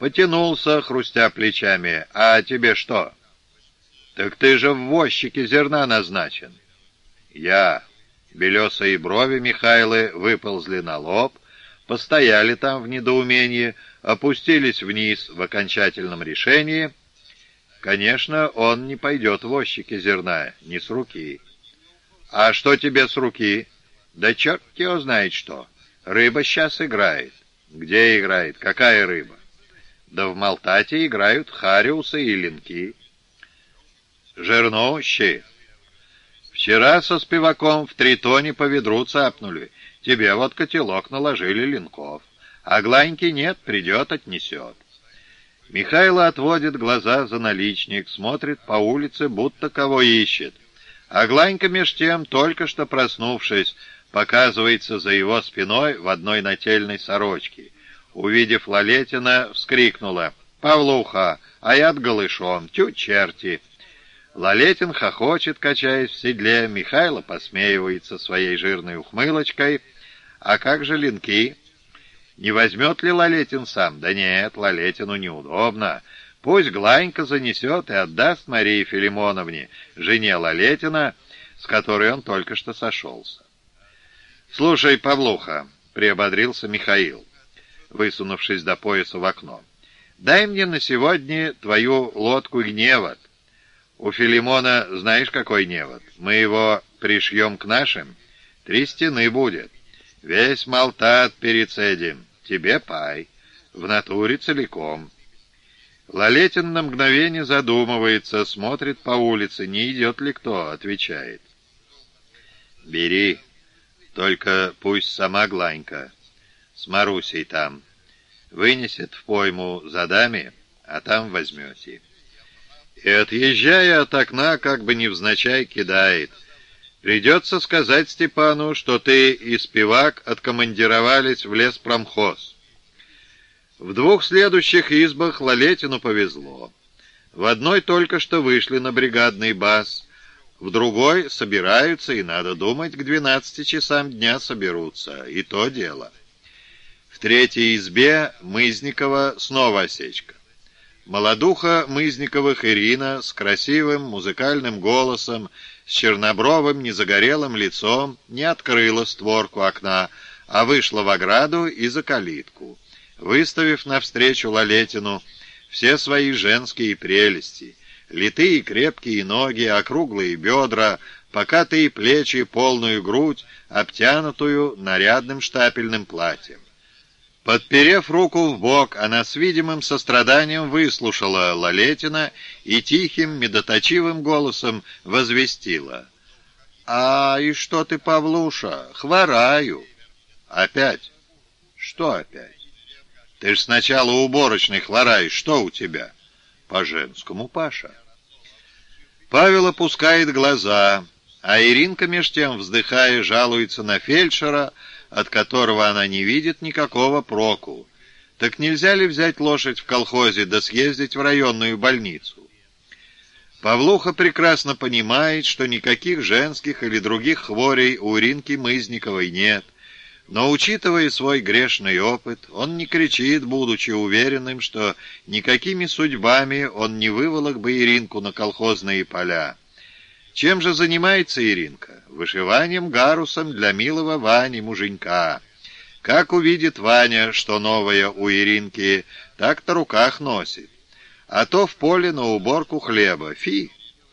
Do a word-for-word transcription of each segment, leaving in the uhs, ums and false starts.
Потянулся, хрустя плечами. «А тебе что?» «Так ты же в возчике зерна назначен». «Я». Белесые брови Михайлы выползли на лоб, постояли там в недоумении, опустились вниз в окончательном решении. Конечно, он не пойдет в возчике зерна, не с руки. «А что тебе с руки?» «Да черт его знает что. Рыба сейчас играет». «Где играет? Какая рыба?» «Да в Малтате играют хариусы и линки». «Жирноущие». «Вчера со спиваком в Тритоне по ведру цапнули. Тебе вот котелок наложили линков. А Гланьки нет, придет, отнесет». Михайло отводит глаза за наличник, смотрит по улице, будто кого ищет. А Гланька меж тем, только что проснувшись, показывается за его спиной в одной нательной сорочке. Увидев Лалетина, вскрикнула: «Павлуха, а я-то голышом, тю черти!» Лалетин хохочет, качаясь в седле, Михайло посмеивается своей жирной ухмылочкой. «А как же линки?» «Не возьмет ли Лалетин сам?» «Да нет, Лалетину неудобно. Пусть Гланька занесет и отдаст Марии Филимоновне, жене Лалетина, с которой он только что сошелся». «Слушай, Павлуха», — приободрился Михаил, высунувшись до пояса в окно, — «дай мне на сегодня твою лодку гневот. У Филимона знаешь, какой невод? Мы его пришьем к нашим. Три стены будет. Весь Малтат перецедим. Тебе пай. В натуре целиком». Лалетин на мгновение задумывается, смотрит по улице, не идет ли кто, отвечает: «Бери, только пусть сама Гланька с Марусей там вынесет в пойму за даме, а там возьмете». И, отъезжая от окна, как бы невзначай кидает: «Придется сказать Степану, что ты и Спивак откомандировались в леспромхоз». В двух следующих избах Лалетину повезло. В одной только что вышли на бригадный бас, в другой собираются, и, надо думать, к двенадцати часам дня соберутся, и то дело. В третьей избе Мызникова снова осечка. Молодуха Мызниковых Ирина с красивым музыкальным голосом, с чернобровым незагорелым лицом не открыла створку окна, а вышла в ограду и за калитку, выставив навстречу Лалетину все свои женские прелести: литые крепкие ноги, округлые бедра, покатые плечи, полную грудь, обтянутую нарядным штапельным платьем. Подперев руку в бок, она с видимым состраданием выслушала Лалетина и тихим, медоточивым голосом возвестила: «А и что ты, Павлуша, хвораю». «Опять?» «Что опять?» «Ты ж сначала уборочной хвораешь, что у тебя?» «По-женскому, Паша». Павел опускает глаза, а Иринка меж тем, вздыхая, жалуется на фельдшера, от которого она не видит никакого проку. Так нельзя ли взять лошадь в колхозе да съездить в районную больницу? Павлуха прекрасно понимает, что никаких женских или других хворей у Иринки Мызниковой нет, но, учитывая свой грешный опыт, он не кричит, будучи уверенным, что никакими судьбами он не выволок бы Иринку на колхозные поля. Чем же занимается Иринка? Вышиванием гарусом для милого Вани муженька. Как увидит Ваня, что новое у Иринки, так-то руках носит. А то в поле на уборку хлеба. Фи!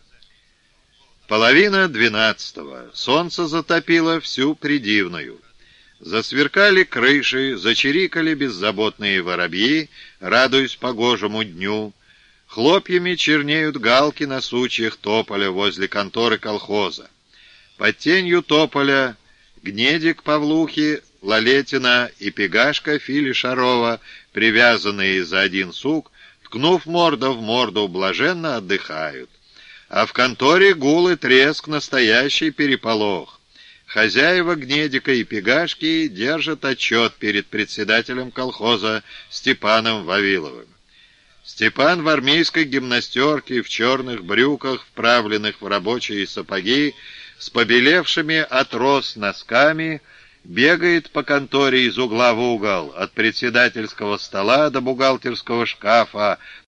Половина двенадцатого. Солнце затопило всю Придивную. Засверкали крыши, зачирикали беззаботные воробьи, радуясь погожему дню. Хлопьями чернеют галки на сучьях тополя возле конторы колхоза. Под тенью тополя Гнедик Павлухи, Лалетина и Пегашка Фили Шарова, привязанные за один сук, ткнув морда в морду, блаженно отдыхают. А в конторе гул и треск, настоящий переполох. Хозяева Гнедика и Пегашки держат отчет перед председателем колхоза Степаном Вавиловым. Степан в армейской гимнастерке, в черных брюках, вправленных в рабочие сапоги, с побелевшими от роз носками, Бегает по конторе из угла в угол, от председательского стола до бухгалтерского шкафа,